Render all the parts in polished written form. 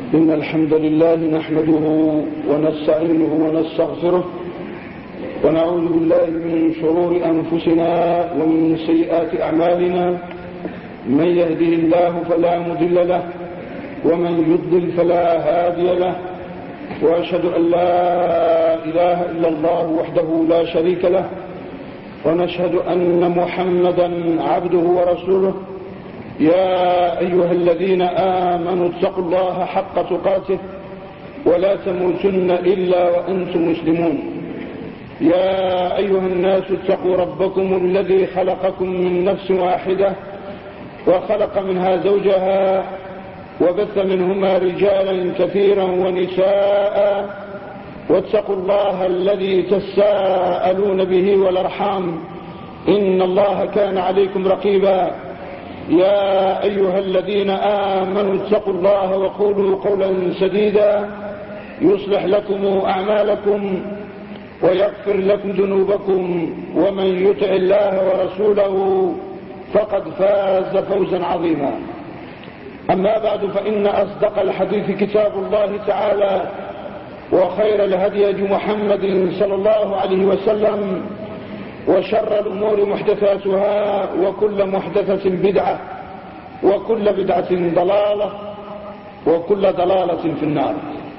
إن الحمد لله نحمده ونستعينه ونستغفره ونعوذ بالله من شرور أنفسنا ومن سيئات أعمالنا. من يهده الله فلا مضل له ومن يضلل فلا هادي له، وأشهد أن لا إله إلا الله وحده لا شريك له، ونشهد أن محمدا عبده ورسوله. يا أيها الذين آمنوا اتقوا الله حق تقاته ولا تموتن إلا وأنتم مسلمون. يا أيها الناس اتقوا ربكم الذي خلقكم من نفس واحدة وخلق منها زوجها وبث منهما رجالا كثيرا ونساء، واتقوا الله الذي تساءلون به والأرحام إن الله كان عليكم رقيبا. يا أيها الذين آمنوا اتقوا الله وقولوا قولا سديدا يصلح لكم أعمالكم ويغفر لكم ذنوبكم، ومن يطع الله ورسوله فقد فاز فوزا عظيما. أما بعد، فإن أصدق الحديث كتاب الله تعالى، وخير الهدي هدي محمد صلى الله عليه وسلم، وشر الأمور محدثاتها، وكل محدثة بدعة، وكل بدعة ضلالة، وكل ضلالة في النار.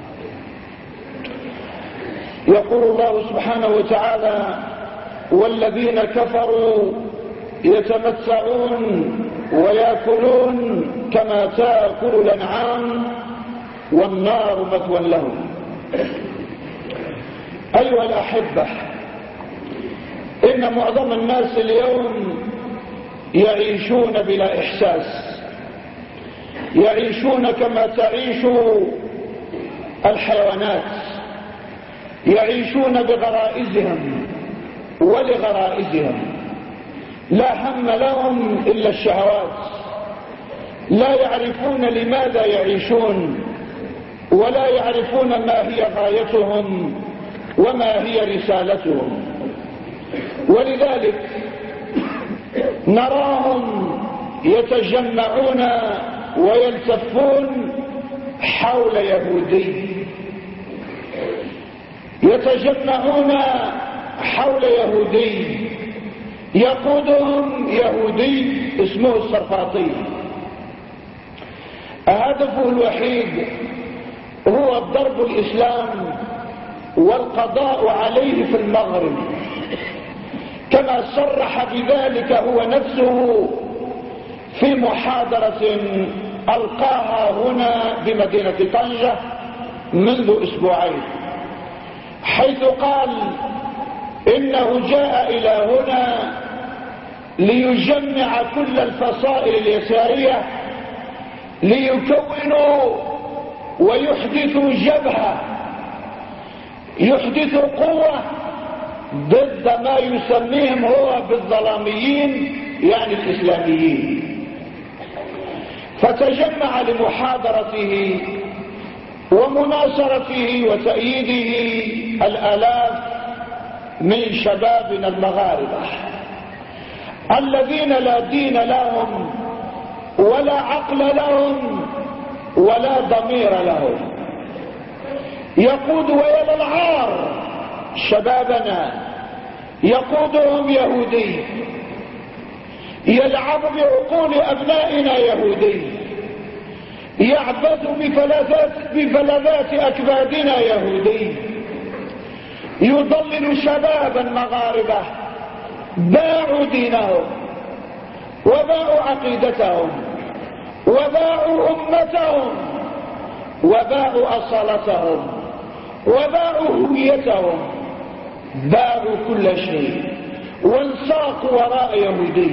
يقول الله سبحانه وتعالى: والذين كفروا يتمتعون ويأكلون كما تأكل الأنعام والنار مثوى لهم. أيها الأحبة، إن معظم الناس اليوم يعيشون بلا إحساس، يعيشون كما تعيش الحيوانات، يعيشون بغرائزهم ولغرائزهم، لا هم لهم إلا الشهوات، لا يعرفون لماذا يعيشون، ولا يعرفون ما هي غايتهم وما هي رسالتهم. ولذلك نراهم يتجمعون ويلتفون حول يهودي، يتجمعون حول يهودي يقودهم يهودي اسمه الصرفاطي. هدفه الوحيد هو ضرب الإسلام والقضاء عليه في المغرب، كما صرح بذلك هو نفسه في محاضرة ألقاها هنا بمدينة طنجة منذ أسبوعين، حيث قال إنه جاء إلى هنا ليجمع كل الفصائل اليسارية ليكونوا ويحدثوا جبهة، يحدثوا قوة ضد ما يسميهم هو بالظلاميين، يعني الإسلاميين. فتجمع لمحاضرته ومناصرته وتأييده الآلاف من شبابنا المغاربة الذين لا دين لهم ولا عقل لهم ولا ضمير لهم. يقود ويل العار شبابنا، يقودهم يهودي، يلعب بعقول أبنائنا يهودي، يعبث بفلذات أكبادنا يهودي، يضلل شبابا مغاربة باعوا دينهم وباعوا عقيدتهم وباعوا أمتهم وباعوا أصالتهم وباعوا هويتهم، باعوا كل شيء وانساقوا وراء يهودي.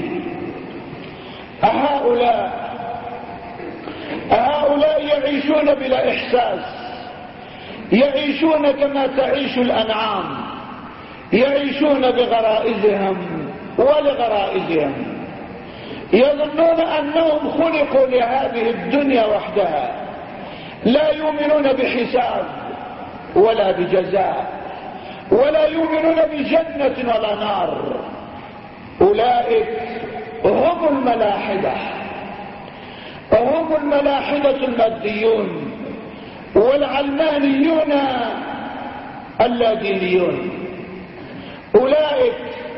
هؤلاء يعيشون بلا إحساس، يعيشون كما تعيش الأنعام، يعيشون بغرائزهم ولغرائزهم، يظنون أنهم خلقوا لهذه الدنيا وحدها، لا يؤمنون بحساب ولا بجزاء، ولا يؤمنون بجنة ولا نار. أولئك هم الملاحدة، هم الملاحدة الماديون والعلمانيون اللادينيون. أولئك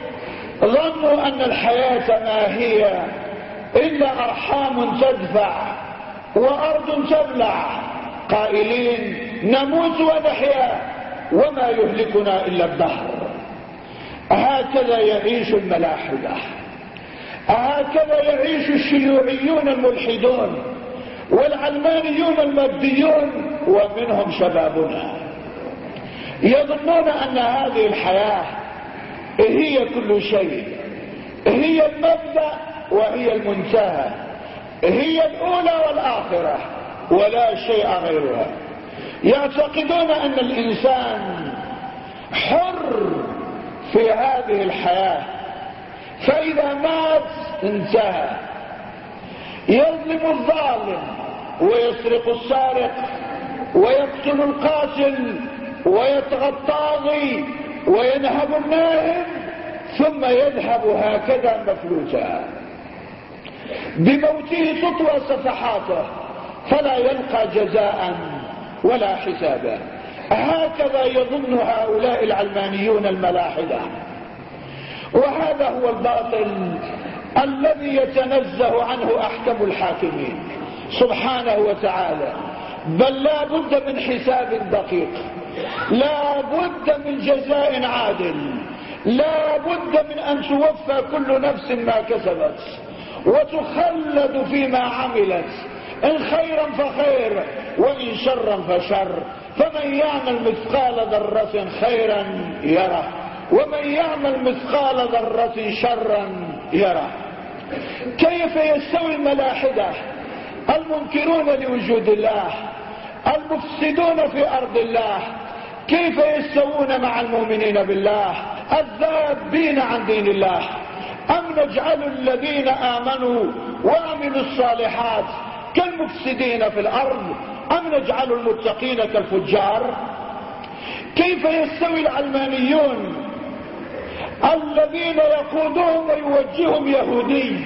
ظنوا أن الحياة ما هي إلا أرحام تدفع وأرض تبلع، قائلين نموت ونحيا وما يهلكنا إلا الدهر. هكذا يعيش الملاحدة، هكذا يعيش الشيوعيون الملحدون والعلمانيون الماديون، ومنهم شبابنا يظنون أن هذه الحياة هي كل شيء، هي المبدأ وهي المنتهى، هي الأولى والآخرة ولا شيء غيرها. يعتقدون أن الإنسان حر في هذه الحياة، فإذا مات انتهى. يظلم الظالم ويسرق السارق ويقتل القاتل ويطغى الطاغي وينهب الناهب، ثم يذهب هكذا مفلوتا، بموته تطوى صفحاته فلا يلقى جزاء ولا حسابا. هكذا يظن هؤلاء العلمانيون الملاحدة، وهذا هو الباطل الذي يتنزه عنه أحكم الحاكمين سبحانه وتعالى. بل لا بد من حساب دقيق، لا بد من جزاء عادل، لا بد من أن توفى كل نفس ما كسبت وتخلد فيما عملت، إن خيرا فخير وإن شرا فشر. فمن يعمل مثقال ذرة خيرا يره ومن يعمل مثقال ذرة شرا يره. كيف يستوي الملاحدة المنكرون لوجود الله المفسدون في أرض الله، كيف يستوون مع المؤمنين بالله الذابين عن دين الله؟ أم نجعل الذين آمنوا وعملوا الصالحات كالمفسدين في الأرض أم نجعل المتقين كالفجار؟ كيف يستوي العلمانيون الذين يقودهم ويوجههم يهودي؟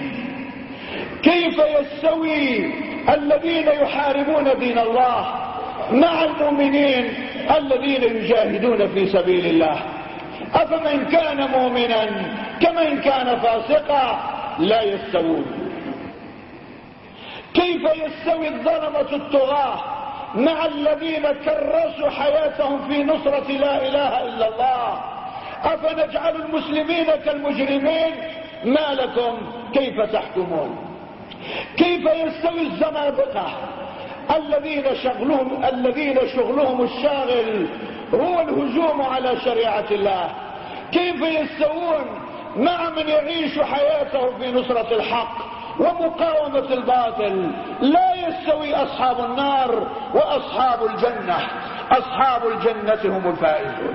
كيف يستوي الذين يحاربون دين الله مع المؤمنين الذين يجاهدون في سبيل الله؟ أفمن كان مؤمنا كمن كان فاسقا لا يستوون. كيف يستوي الظلمة الطغاة مع الذين كرسوا حياتهم في نصرة لا إله إلا الله؟ أفنجعل المسلمين كالمجرمين؟ ما لكم كيف تحكمون؟ كيف يستوي الزنادقة الذين شغلهم الشاغل هو الهجوم على شريعة الله؟ كيف يستوون مع من يعيش حياته في نصرة الحق ومقاومة الباطل؟ لا يستوي أصحاب النار وأصحاب الجنة. أصحاب الجنة هم الفائزون.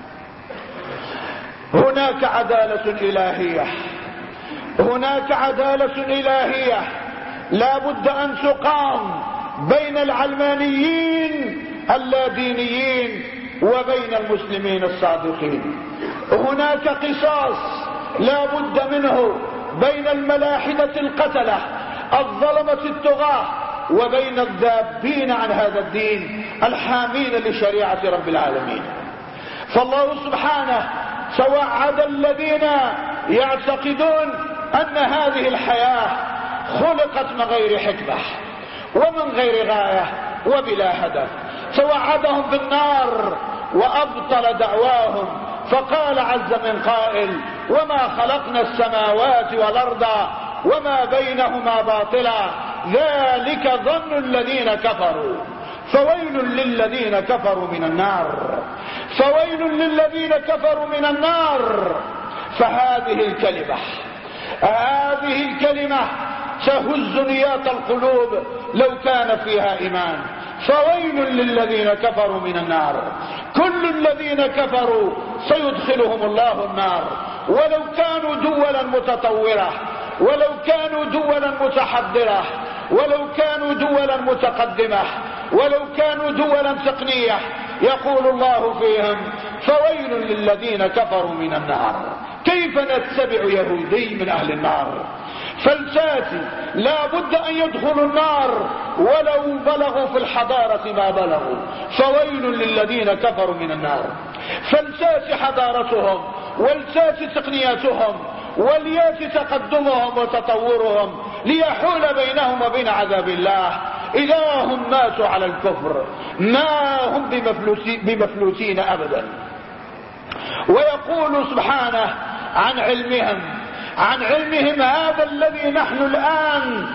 هناك عدالة إلهية، هناك عدالة إلهية لا بد أن تقام بين العلمانيين اللادينيين وبين المسلمين الصادقين. هناك قصاص لا بد منه بين الملاحدة القتلة الظلمة الطغاة وبين الذابين عن هذا الدين الحامين لشريعة رب العالمين. فالله سبحانه توعد الذين يعتقدون أن هذه الحياة خلقت من غير حكمة ومن غير غاية وبلا هدف، توعدهم بالنار وأبطل دعواهم، فقال عز من قائل: وما خلقنا السماوات والأرض وما بينهما باطلا ذلك ظن الذين كفروا فويل للذين كفروا من النار، فويل للذين كفروا من النار. فهذه الكلمة تهز نيات القلوب لو كان فيها إيمان. فويل للذين كفروا من النار، كل الذين كفروا سيدخلهم الله النار، ولو كانوا دولا متطورة، ولو كانوا دولا متحضرة، ولو كانوا دولا متقدمة، ولو كانوا دولا تقنية. يقول الله فيهم: فويل للذين كفروا من النار. كيف نتبع يهودي من أهل النار؟ فلساتي لا بد أن يدخلوا النار ولو بلغوا في الحضارة ما بلغوا، فويل للذين كفروا من النار. فلسات حضارتهم ولسات تقنياتهم وليات تقدمهم وتطورهم ليحول بينهم وبين عذاب الله. إذا هم ماتوا على الكفر ما هم بمفلوسين أبدا. ويقول سبحانه عن علمهم هذا الذي نحن الآن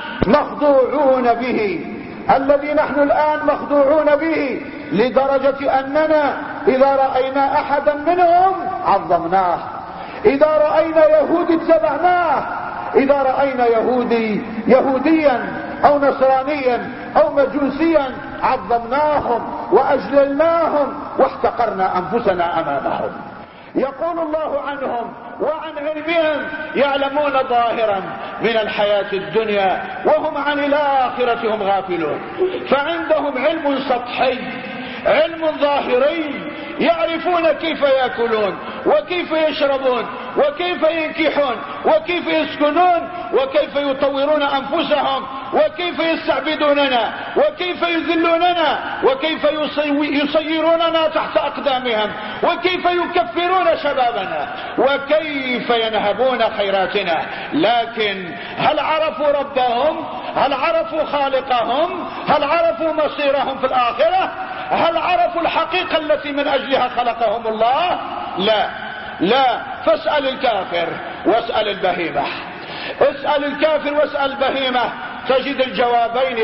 مخدوعون به، لدرجة أننا إذا رأينا أحدا منهم عظمناه، إذا رأينا يهودي اتبعناه، إذا رأينا يهوديا أو نصرانيا أو مجوسيا عظمناهم وأجللناهم واحتقرنا أنفسنا أمامهم. يقول الله عنهم وعن علمهم يعلمون ظاهرا من الحياة الدنيا وهم عن الآخرة هم غافلون. فعندهم علم سطحي، علم ظاهري، يعرفون كيف يأكلون وكيف يشربون وكيف ينكحون وكيف يسكنون وكيف يطورون أنفسهم وكيف يستعبدوننا وكيف يذلوننا وكيف يصيروننا تحت أقدامهم وكيف يكفرون شبابنا وكيف ينهبون خيراتنا. لكن هل عرفوا ربهم؟ هل عرفوا خالقهم؟ هل عرفوا مصيرهم في الآخرة؟ هل عرفوا الحقيقة التي من أجلها خلقهم الله؟ لا. فاسأل الكافر واسأل البهيمة، اسأل الكافر واسأل البهيمة تجد الجوابين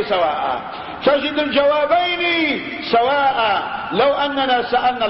سواء. لو أننا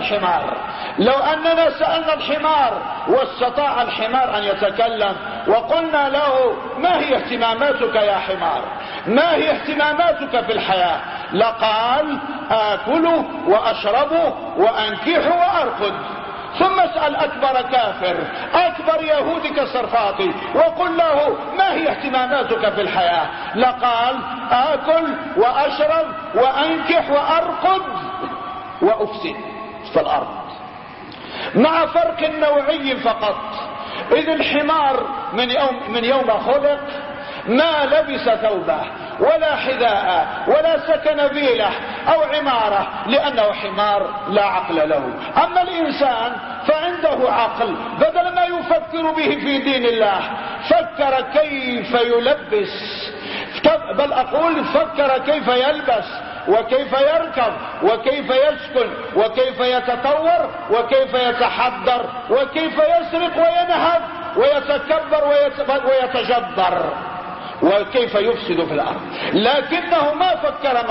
سألنا الحمار واستطاع الحمار أن يتكلم وقلنا له ما هي اهتماماتك يا حمار، ما هي اهتماماتك في الحياة، لقال آكل وأشرب وأنكح وأرقد. ثم اسأل أكبر كافر أكبر يهودي كالصرفاطي وقل له ما هي اهتماماتك في الحياة، لقال آكل وأشرب وأنكح وأرقد وأفسد في الأرض، مع فرق نوعي فقط. إذ الحمار من يوم خلق ما لبس ثوبه ولا حذاء ولا سكن بيله أو عمارة لأنه حمار لا عقل له. أما الإنسان فعنده عقل، بدل ما يفكر به في دين الله فكر كيف يلبس، بل أقول فكر كيف يلبس وكيف يركب وكيف يسكن وكيف يتطور وكيف يتحضر وكيف يسرق وينهب ويتكبر ويتجبر وكيف يفسد في الأرض. لكنه ما فكر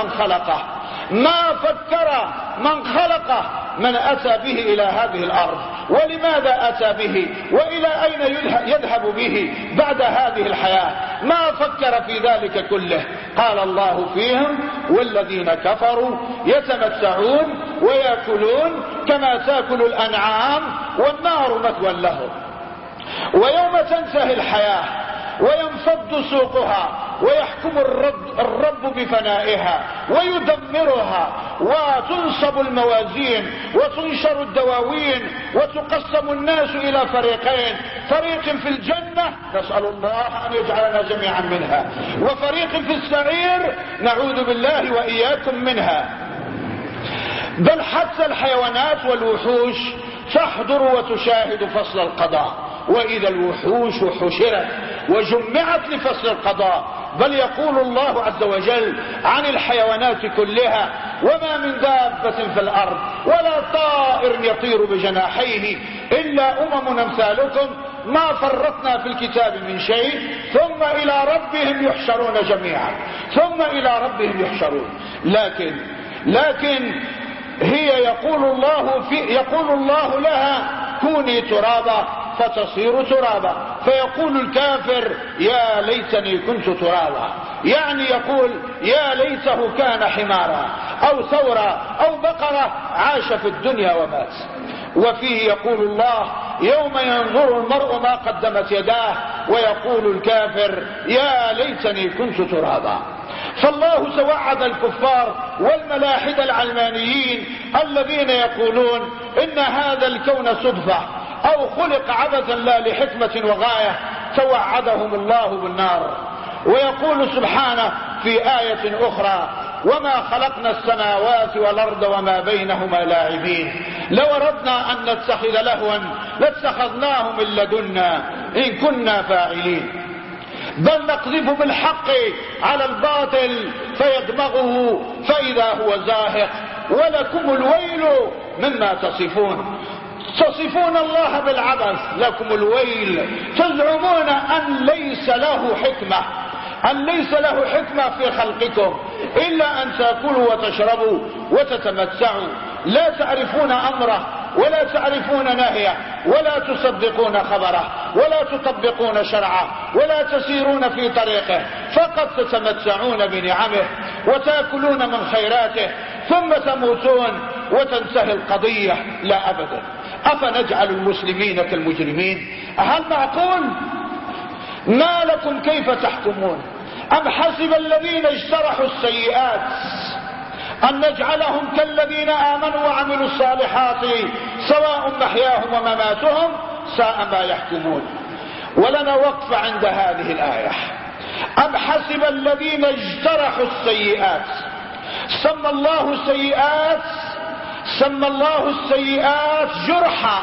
من خلقه من أتى به إلى هذه الأرض، ولماذا أتى به وإلى أين يذهب به بعد هذه الحياة، ما فكر في ذلك كله. قال الله فيهم والذين كفروا يتمتعون ويأكلون كما تأكل الأنعام والنار مثوى لهم. ويوم تنتهي الحياة وينفض سوقها ويحكم الرب بفنائها ويدمرها وتنصب الموازين وتنشر الدواوين وتقسم الناس إلى فريقين، فريق في الجنة نسأل الله أن يجعلنا جميعا منها، وفريق في السعير نعوذ بالله وإياكم منها. بل حتى الحيوانات والوحوش تحضر وتشاهد فصل القضاء، وإذا الوحوش حشرت وجمعت لفصل القضاء. بل يقول الله عز وجل عن الحيوانات كلها وما من دابة في الأرض ولا طائر يطير بجناحيه إلا أمم أمثالكم ما فرطنا في الكتاب من شيء ثم إلى ربهم يحشرون جميعا، ثم إلى ربهم يحشرون. لكن هي يقول الله لها كوني ترابا فتصير ترابا، فيقول الكافر يا ليتني كنت ترابا، يعني يقول يا ليته كان حمارا أو ثورا أو بقرة عاش في الدنيا ومات. وفيه يقول الله يوم ينظر المرء ما قدمت يداه ويقول الكافر يا ليتني كنت ترابا. فالله توعد الكفار والملاحدة العلمانيين الذين يقولون إن هذا الكون صدفة أو خلق عبثا لا لحكمة وغاية، توعدهم الله بالنار. ويقول سبحانه في آية أخرى: وما خلقنا السماوات والأرض وما بينهما لاعبين لو أردنا أن نتخذ لهوا لاتخذناه من لدنا إن كنا فاعلين بل نقذف بالحق على الباطل فيدمغه فإذا هو زاهق ولكم الويل مما تصفون. تصفون الله بالعبث، لكم الويل. تزعمون أن ليس له حكمة في خلقكم إلا أن تأكلوا وتشربوا وتتمتعوا، لا تعرفون أمره ولا تعرفون نهيه ولا تصدقون خبره ولا تطبقون شرعه ولا تسيرون في طريقه، فقد تتمتعون بنعمه وتأكلون من خيراته ثم تموتون وتنتهي القضية. لا أبدا. أفنجعل المسلمين كالمجرمين؟ هل معقول؟ ما لكم كيف تحكمون؟ أم حسب الذين اجترحوا السيئات أن نجعلهم كالذين آمنوا وعملوا الصالحات سواء محياهم ومماتهم ساء ما يحكمون. ولنا وقف عند هذه الآية. أم حسب الذين اجترحوا السيئات، سمى الله السيئات جرحا.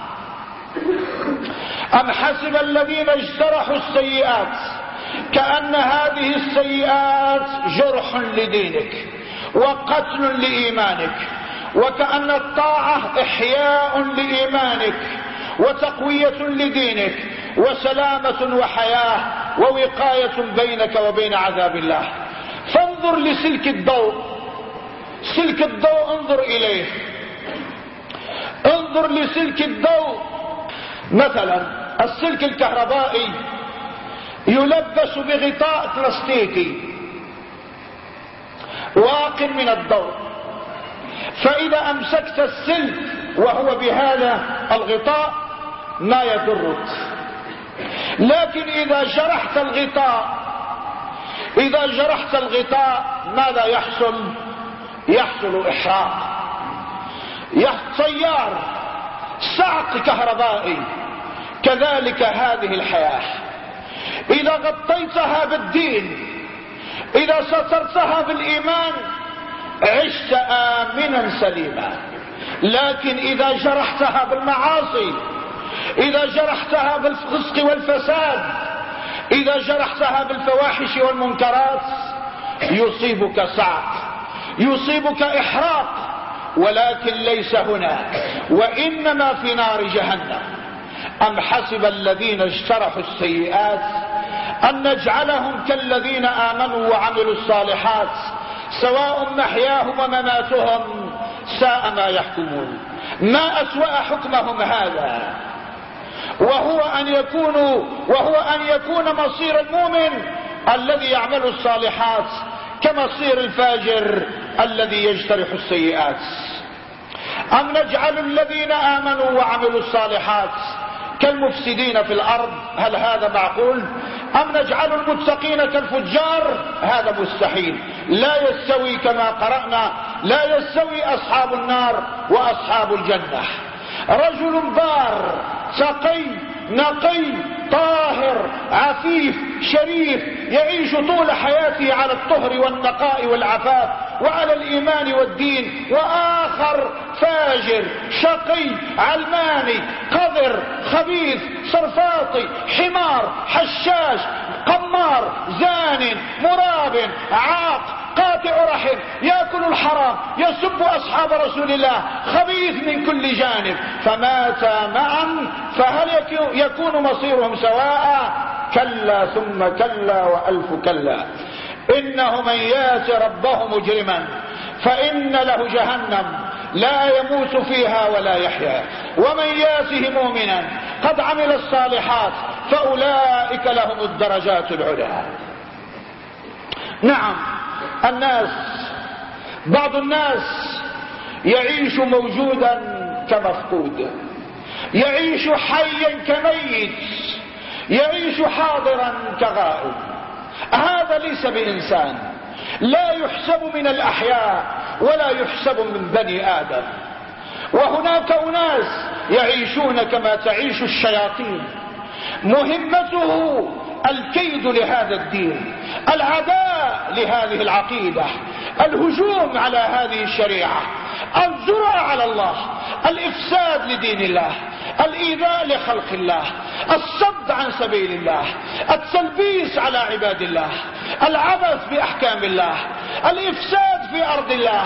أم حسب الذين اجترحوا السيئات كأن هذه السيئات جرح لدينك وقتل لإيمانك، وكأن الطاعة إحياء لإيمانك وتقوية لدينك وسلامة وحياة ووقاية بينك وبين عذاب الله. فانظر لسلك الضوء، سلك الضوء انظر إليه، انظر لسلك الضوء. مثلا السلك الكهربائي يلبس بغطاء بلاستيكي واق من الضوء، فإذا أمسكت السلك وهو بهذا الغطاء ما يضرك، لكن إذا جرحت الغطاء ماذا يحصل؟ يحصل إحراق، تيار، صعق كهربائي. كذلك هذه الحياة إذا غطيتها بالدين، إذا سترتها بالإيمان عشت آمنا سليما، لكن إذا جرحتها بالمعاصي، إذا جرحتها بالفسق والفساد، إذا جرحتها بالفواحش والمنكرات يصيبك صعق، يصيبك إحراق، ولكن ليس هنا، وإنما في نار جهنم. أم حسب الذين اجترحوا السيئات أن نجعلهم كالذين آمنوا وعملوا الصالحات سواء محياهم ومماتهم ساء ما يحكمون. ما أسوأ حكمهم هذا، وهو أن يكون مصير المؤمن الذي يعمل الصالحات كمصير الفاجر الذي يجترح السيئات. أم نجعل الذين آمنوا وعملوا الصالحات كالمفسدين في الأرض؟ هل هذا معقول؟ أم نجعل المتقين كالفجار؟ هذا مستحيل. لا يستوي، كما قرأنا، لا يستوي أصحاب النار وأصحاب الجنة. رجل بار تقي نقي طاهر عفيف شريف يعيش طول حياته على الطهر والنقاء والعفاف وعلى الإيمان والدين، وآخر فاجر شقي علماني قذر خبيث صرفاطي حمار حشاش قمار زان مراب عاق قاطع رحم يأكل الحرام يسب أصحاب رسول الله خبيث من كل جانب، فماتا معا فهل يكون مصيرهم سواء؟ كلا ثم كلا وألف كلا. إنه من يات ربه مجرما فإن له جهنم لا يموت فيها ولا يحيا، ومن ياته مؤمنا قد عمل الصالحات فأولئك لهم الدرجات العلى. نعم، بعض الناس يعيش موجودا كمفقود، يعيش حيا كميت، يعيش حاضرا كغائب. هذا ليس بإنسان، لا يحسب من الأحياء ولا يحسب من بني آدم. وهناك أناس يعيشون كما تعيش الشياطين، مهمته الكيد لهذا الدين، العداء لهذه العقيدة، الهجوم على هذه الشريعة، الجرأة على الله، الإفساد لدين الله، الإيذاء لخلق الله، الصد عن سبيل الله، التلبيس على عباد الله، العبث بأحكام الله، الإفساد في أرض الله.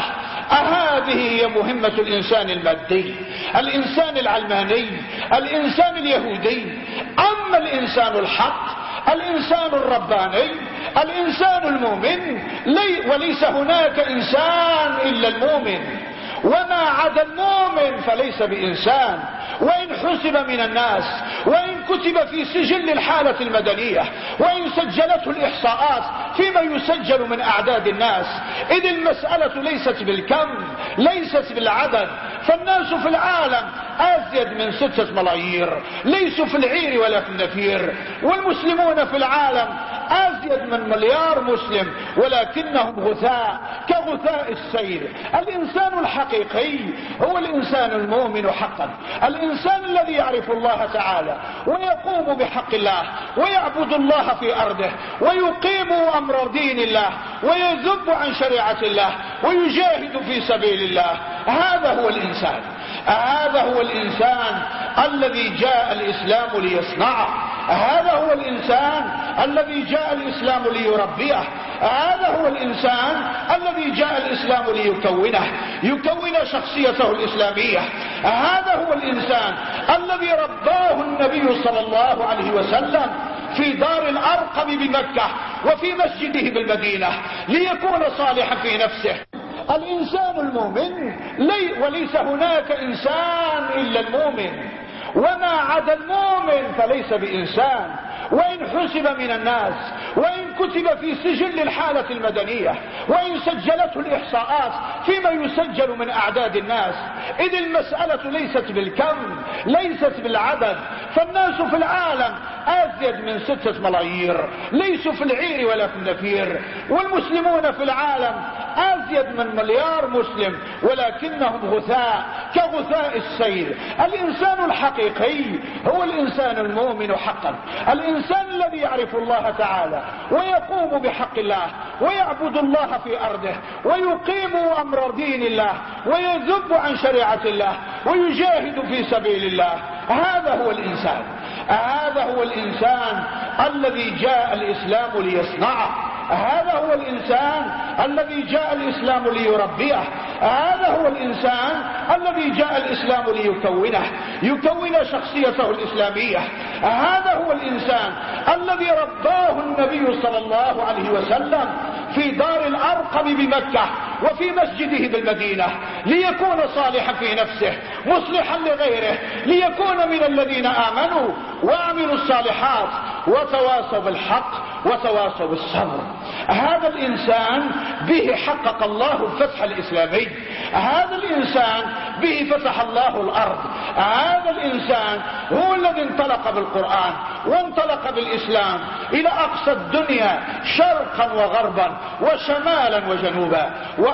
هذه هي مهمة الإنسان المادي، الإنسان العلماني، الإنسان اليهودي. أما الإنسان الحق، الإنسان الرباني، الإنسان المؤمن، وليس هناك إنسان إلا المؤمن، وما عدا المؤمن فليس بإنسان، وإن حسب من الناس، وإن كتب في سجل الحالة المدنية، وإن سجلته الإحصاءات فيما يسجل من أعداد الناس، إذ المسألة ليست بالكم، ليست بالعدد. فالناس في العالم أزيد من 6 ملايير، ليسوا في العير ولا في النفير. والمسلمون في العالم أزيد من مليار مسلم، ولكنهم غثاء كغثاء السيل. الإنسان الحقيقي هو الإنسان المؤمن حقا، الإنسان الذي يعرف الله تعالى ويقوم بحق الله ويعبد الله في أرضه ويقيم أمر دين الله ويذب عن شريعة الله ويجاهد في سبيل الله. هذا هو الإنسان، هذا هو الإنسان الذي جاء الإسلام ليصنعه، هذا هو الإنسان الذي جاء الإسلام ليربيه، هذا هو الإنسان الذي جاء الإسلام ليكونه، يكون شخصيته الإسلامية. هذا هو الإنسان الذي رباه النبي صلى الله عليه وسلم في دار الأرقم بمكة وفي مسجده بالمدينة ليكون صالحا في نفسه. الإنسان المؤمن وليس هناك إنسان إلا المؤمن، وما عدا المؤمن فليس بإنسان، وإن حسب من الناس، وإن كتب في سجل الحالة المدنية، وإن سجلته الإحصاءات فيما يسجل من أعداد الناس، إذ المسألة ليست بالكم، ليست بالعدد. فالناس في العالم أزيد من 6 ملايير، ليسوا في العير ولا في النفير. والمسلمون في العالم أزيد من مليار مسلم، ولكنهم غثاء كغثاء السيل. الإنسان الحقيقي هو الإنسان المؤمن حقا، الإنسان الذي يعرف الله تعالى ويقوم بحق الله ويعبد الله في أرضه ويقيم أمر دين الله ويذب عن شريعة الله ويجاهد في سبيل الله. هذا هو الإنسان، هذا هو الإنسان الذي جاء الإسلام ليصنعه، هذا هو الإنسان الذي جاء الإسلام ليربيه، هذا هو الإنسان الذي جاء الإسلام ليكونه، يكون شخصيته الإسلامية. هذا هو الإنسان الذي رباه النبي صلى الله عليه وسلم في دار الأرقم بمكة وفي مسجده بالمدينة ليكون صالحا في نفسه مصلحا لغيره، ليكون من الذين آمنوا وعملوا الصالحات وتواصوا بالحق وتواصوا بالصبر. هذا الإنسان به حقق الله الفتح الإسلامي، هذا الإنسان به فتح الله الأرض، هذا الإنسان هو الذي انطلق بالقرآن وانطلق بالإسلام إلى أقصى الدنيا شرقا وغربا وشمالا وجنوبا،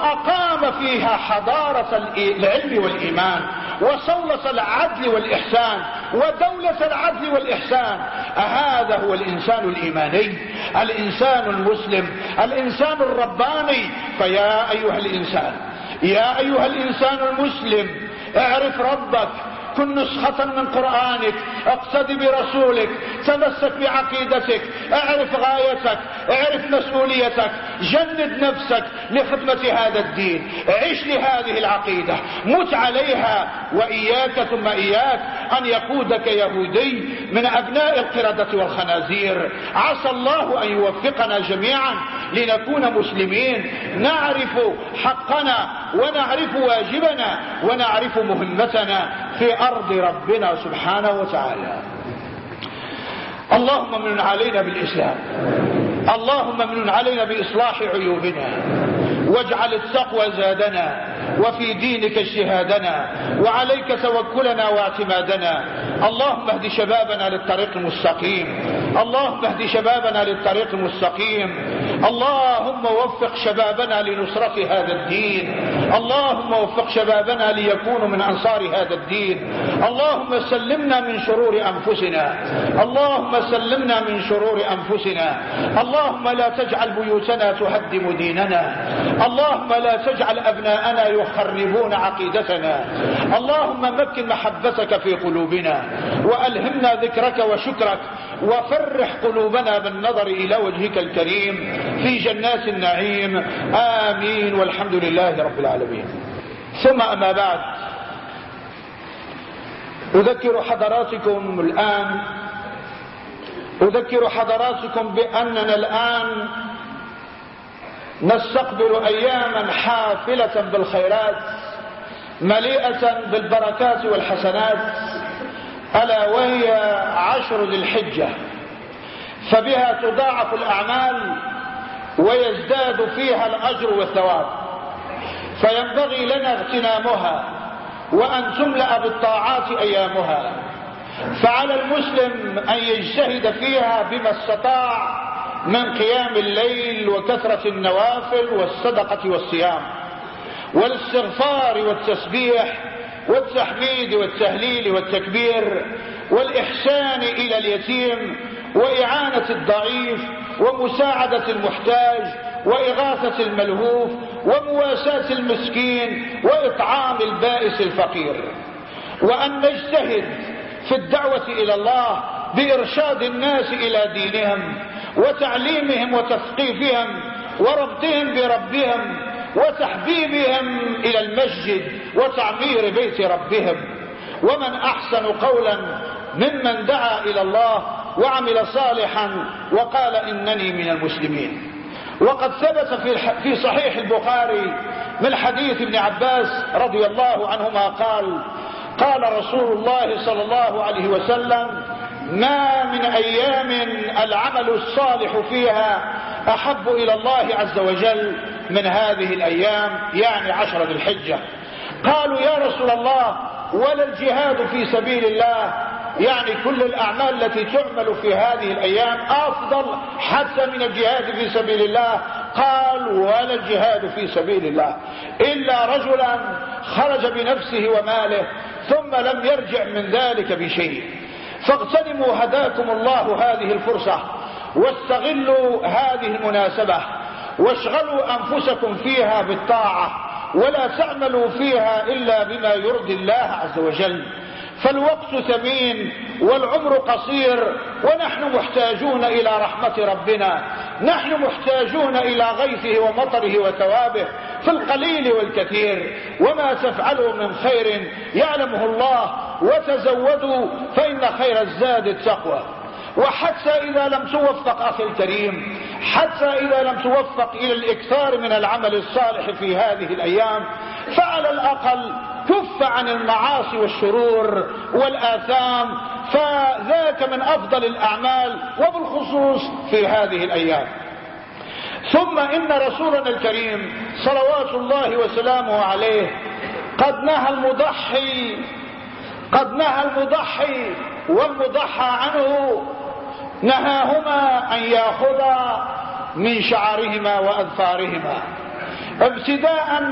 وأقام فيها حضارة العلم والإيمان وسلط العدل والإحسان ودولة العدل والإحسان. هذا هو الإنسان الإيماني، الإنسان المسلم، الإنسان الرباني. فيا أيها الإنسان، يا أيها الإنسان المسلم، اعرف ربك، كن نسخة من قرآنك، اقتد برسولك، تمسك بعقيدتك، اعرف غايتك، اعرف مسؤوليتك، جند نفسك لخدمة هذا الدين، عش لهذه العقيدة، مت عليها. وإياك ثم إياك أن يقودك يهودي من أبناء القردة والخنازير. عسى الله أن يوفقنا جميعا لنكون مسلمين، نعرف حقنا ونعرف واجبنا ونعرف مهمتنا في أرض ربنا سبحانه وتعالى. اللهم من علينا بالإسلام، اللهم من علينا بإصلاح عيوبنا، واجعل التقوى زادنا، وفي دينك اجتهادنا، وعليك توكلنا واعتمادنا. اللهم اهد شبابنا للطريق المستقيم، اللهم اهد شبابنا للطريق المستقيم. اللهم وفق شبابنا لنصرة هذا الدين. اللهم وفق شبابنا ليكونوا من أنصار هذا الدين. اللهم سلمنا من شرور أنفسنا، اللهم سلمنا من شرور أنفسنا. اللهم لا تجعل بيوتنا تهدم ديننا، اللهم لا تجعل أبناءنا يخربون عقيدتنا. اللهم مكن محبتك في قلوبنا، وألهمنا ذكرك وشكرك، وفرح قلوبنا بالنظر إلى وجهك الكريم في جنات النعيم. آمين، والحمد لله رب العالمين. ثم أما بعد، أذكر حضراتكم بأننا الآن نستقبل أياما حافلة بالخيرات مليئة بالبركات والحسنات، ألا وهي 10 ذي الحجة، فبها تضاعف الأعمال ويزداد فيها الأجر والثواب، فينبغي لنا اغتنامها وأن تملأ بالطاعات أيامها. فعلى المسلم أن يجتهد فيها بما استطاع من قيام الليل وكثرة النوافل والصدقة والصيام والاستغفار والتسبيح والتحميد والتهليل والتكبير والإحسان إلى اليتيم وإعانة الضعيف ومساعدة المحتاج وإغاثة الملهوف ومواساة المسكين وإطعام البائس الفقير. وأن نجتهد في الدعوة إلى الله بإرشاد الناس إلى دينهم وتعليمهم وتثقيفهم وربطهم بربهم وتحبيبهم إلى المسجد وتعمير بيت ربهم. ومن أحسن قولا ممن دعا إلى الله وعمل صالحا وقال إنني من المسلمين. وقد ثبت في صحيح البخاري من حديث ابن عباس رضي الله عنهما قال رسول الله صلى الله عليه وسلم: ما من أيام العمل الصالح فيها أحب إلى الله عز وجل من هذه الأيام، يعني 10 ذي الحجة. قالوا: يا رسول الله، ولا الجهاد في سبيل الله؟ يعني كل الأعمال التي تعمل في هذه الأيام أفضل حتى من الجهاد في سبيل الله. قال: ولا الجهاد في سبيل الله إلا رجلا خرج بنفسه وماله ثم لم يرجع من ذلك بشيء. فاغتنموا هداكم الله هذه الفرصة، واستغلوا هذه المناسبة، واشغلوا أنفسكم فيها بالطاعة، ولا تعملوا فيها إلا بما يرضي الله عز وجل. فالوقت ثمين والعمر قصير، ونحن محتاجون إلى رحمة ربنا، نحن محتاجون إلى غيثه ومطره وثوابه في القليل والكثير. وما تفعلوا من خير يعلمه الله، وتزودوا فإن خير الزاد التقوى. وحتى إذا لم توفق أخي الكريم، حتى إذا لم توفق إلى الإكثار من العمل الصالح في هذه الأيام، فعلى الأقل كف عن المعاصي والشرور والآثام، فذاك من أفضل الأعمال وبالخصوص في هذه الأيام. ثم إن رسولنا الكريم صلوات الله وسلامه عليه قد نهى المضحي والمضحى عنه، نهاهما أن يأخذا من شعرهما وأظفارهما ابتداء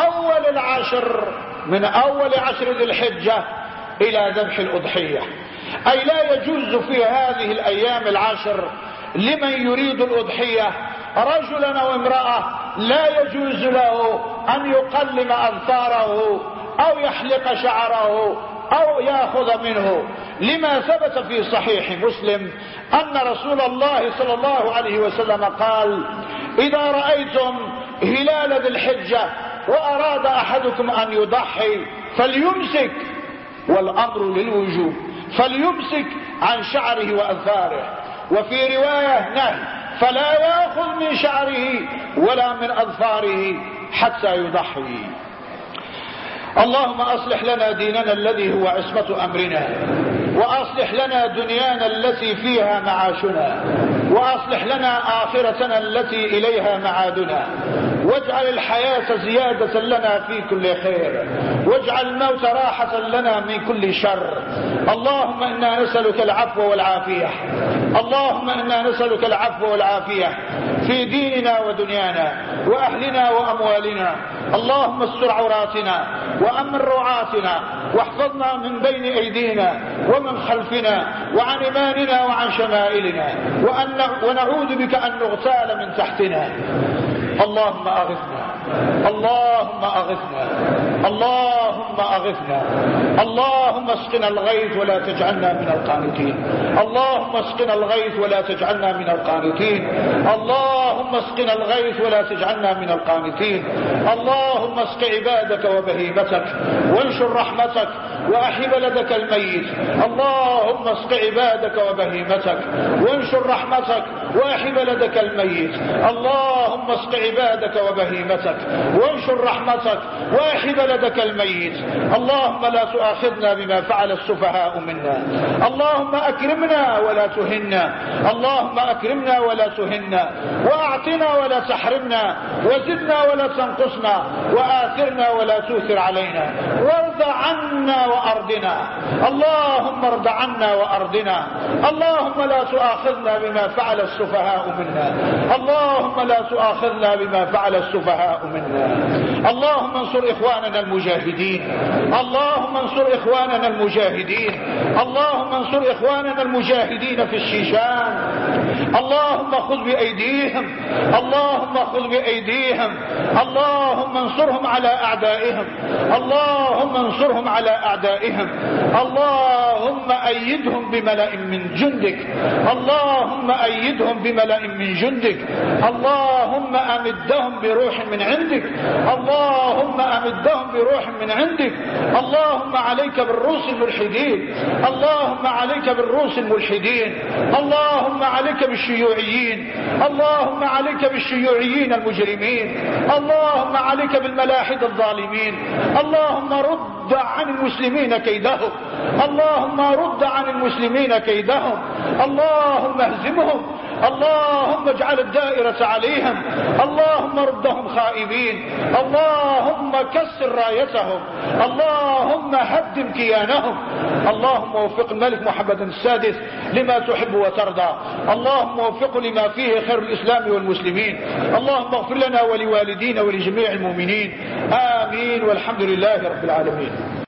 من أول 10 ذي الحجة إلى ذبح الأضحية. أي لا يجوز في هذه الأيام 10 لمن يريد الأضحية، رجلا أو امرأة، لا يجوز له أن يقلم أظفاره أو يحلق شعره أو يأخذ منه، لما ثبت في صحيح مسلم أن رسول الله صلى الله عليه وسلم قال: إذا رأيتم هلال ذي الحجة وأراد أحدكم أن يضحي فليمسك، والأمر للوجوب، فليمسك عن شعره وأظفاره. وفي رواية نهي: فلا يأخذ من شعره ولا من أظفاره حتى يضحي. اللهم أصلح لنا ديننا الذي هو عصمة أمرنا، وأصلح لنا دنيانا التي فيها معاشنا، وأصلح لنا آخرتنا التي إليها معادنا، واجعل الحياة زيادة لنا في كل خير، واجعل الموت راحة لنا من كل شر. اللهم إنا نسألك العفو والعافية، اللهم إنا نسألك العفو والعافية في ديننا ودنيانا وأهلنا وأموالنا، اللهم استر عوراتنا وأمن روعاتنا، واحفظنا من بين أيدينا ومن خلفنا وعن يماننا وعن شمائلنا، ونعوذ بك أن نغتال من تحتنا. اللهم أغثنا، اللهم أغثنا، اللهم أغثنا، اللهم اسقنا الغيث ولا تجعلنا من القانطين، اللهم اسقنا الغيث ولا تجعلنا من القانطين، اللهم اسقنا الغيث ولا تجعلنا من القانطين. اللهم اسق عبادك وبهيمتك وانشر رحمتك وأحي بلدك الميت. اللهم اسق عبادك وبهيمتك وانشر رحمتك وأحي بلدك الميت. اللهم اسق عبادك وبهيمتك وانشر رحمتك وأحي بلدك الميت. اللهم لا تؤاخذنا بما فعل السفهاء منا. اللهم أكرمنا ولا تهنا، اللهم أكرمنا ولا تهنا، وأعطنا ولا تحرمنا، وزدنا ولا تنقصنا، وآثرنا ولا تؤثر علينا، وارض عنا وأرضنا. اللهم ارض عنا وأرضنا. اللهم لا تؤاخذنا بما فعل السفهاء منا، اللهم لا تؤاخذنا بما فعل السفهاء منا. اللهم انصر إخواننا المجاهدين، اللهم انصر إخواننا المجاهدين، اللهم انصر إخواننا المجاهدين في الشيشان. اللهم خذ بأيديهم، اللهم خذ بأيديهم، اللهم انصرهم على أعدائهم، اللهم انصرهم على أعدائهم. اللهم أيدهم بملأ من جندك، اللهم أيدهم بملأ من جندك. اللهم أمدهم بروح من عندك، اللهم أمدهم بروح من عندك. اللهم عليك بالروس الملحدين، اللهم عليك بالروس الملحدين، اللهم عليك بالشيوعيين، اللهم عليك بالشيوعيين المجرمين، اللهم عليك بالملاحد الظالمين. اللهم رد عن المسلمين كيدهم، اللهم رد عن المسلمين كيدهم، اللهم اهزمهم، اللهم اجعل الدائرة عليهم، اللهم ردهم خائبين، اللهم كسر رايتهم، اللهم هدم كيانهم. اللهم وفق الملك محمد السادس لما تحب وترضى، اللهم وفقه لما فيه خير الإسلام والمسلمين. اللهم اغفر لنا ولوالدينا ولجميع المؤمنين، آمين، والحمد لله رب العالمين.